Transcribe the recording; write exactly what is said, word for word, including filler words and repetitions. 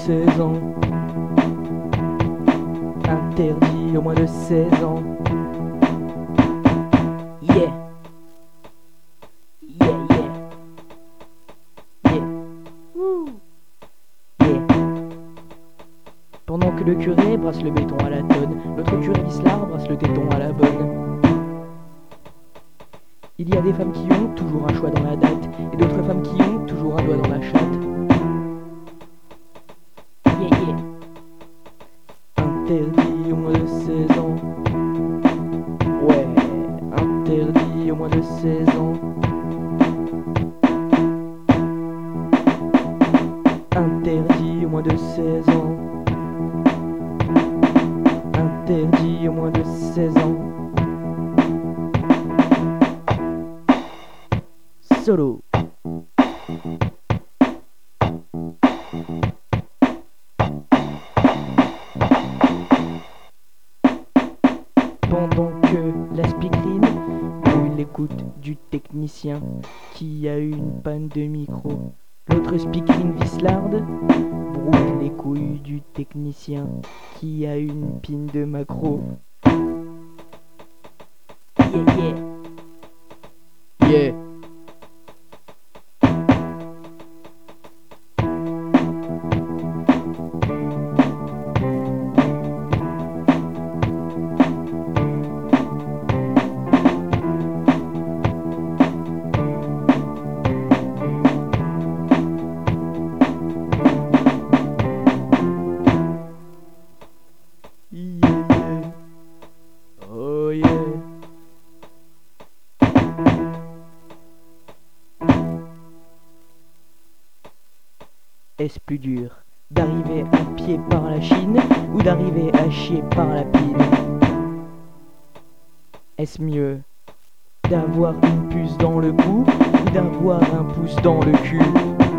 seize ans. Interdit aux moins de seize ans. Yeah. Yeah, yeah. Yeah. Woo. Yeah. Pendant que le curé brasse le béton à la tonne, l'autre curé Vislard brasse le téton à la bonne. Il y a des femmes qui ont toujours un choix dans la date, et d'autres femmes qui ont toujours un doigt dans la chatte. Yeah, yeah. Interdit aux moins de seize ans. Ouais, interdit aux moins de seize ans. Interdit aux moins de seize ans. Interdit aux moins de seize ans. Solo. Pendant que la speakerine brûle l'écoute du technicien qui a une panne de micro, l'autre speakerine Vislarde brûle les couilles du technicien qui a une pine de macro. Yeah, yeah. Yeah. Yeah, yeah. Oh yeah. Est-ce plus dur d'arriver à pied par la Chine ou d'arriver à chier par la pine? Est-ce mieux d'avoir une puce dans le cou ou d'avoir un pouce dans le cul?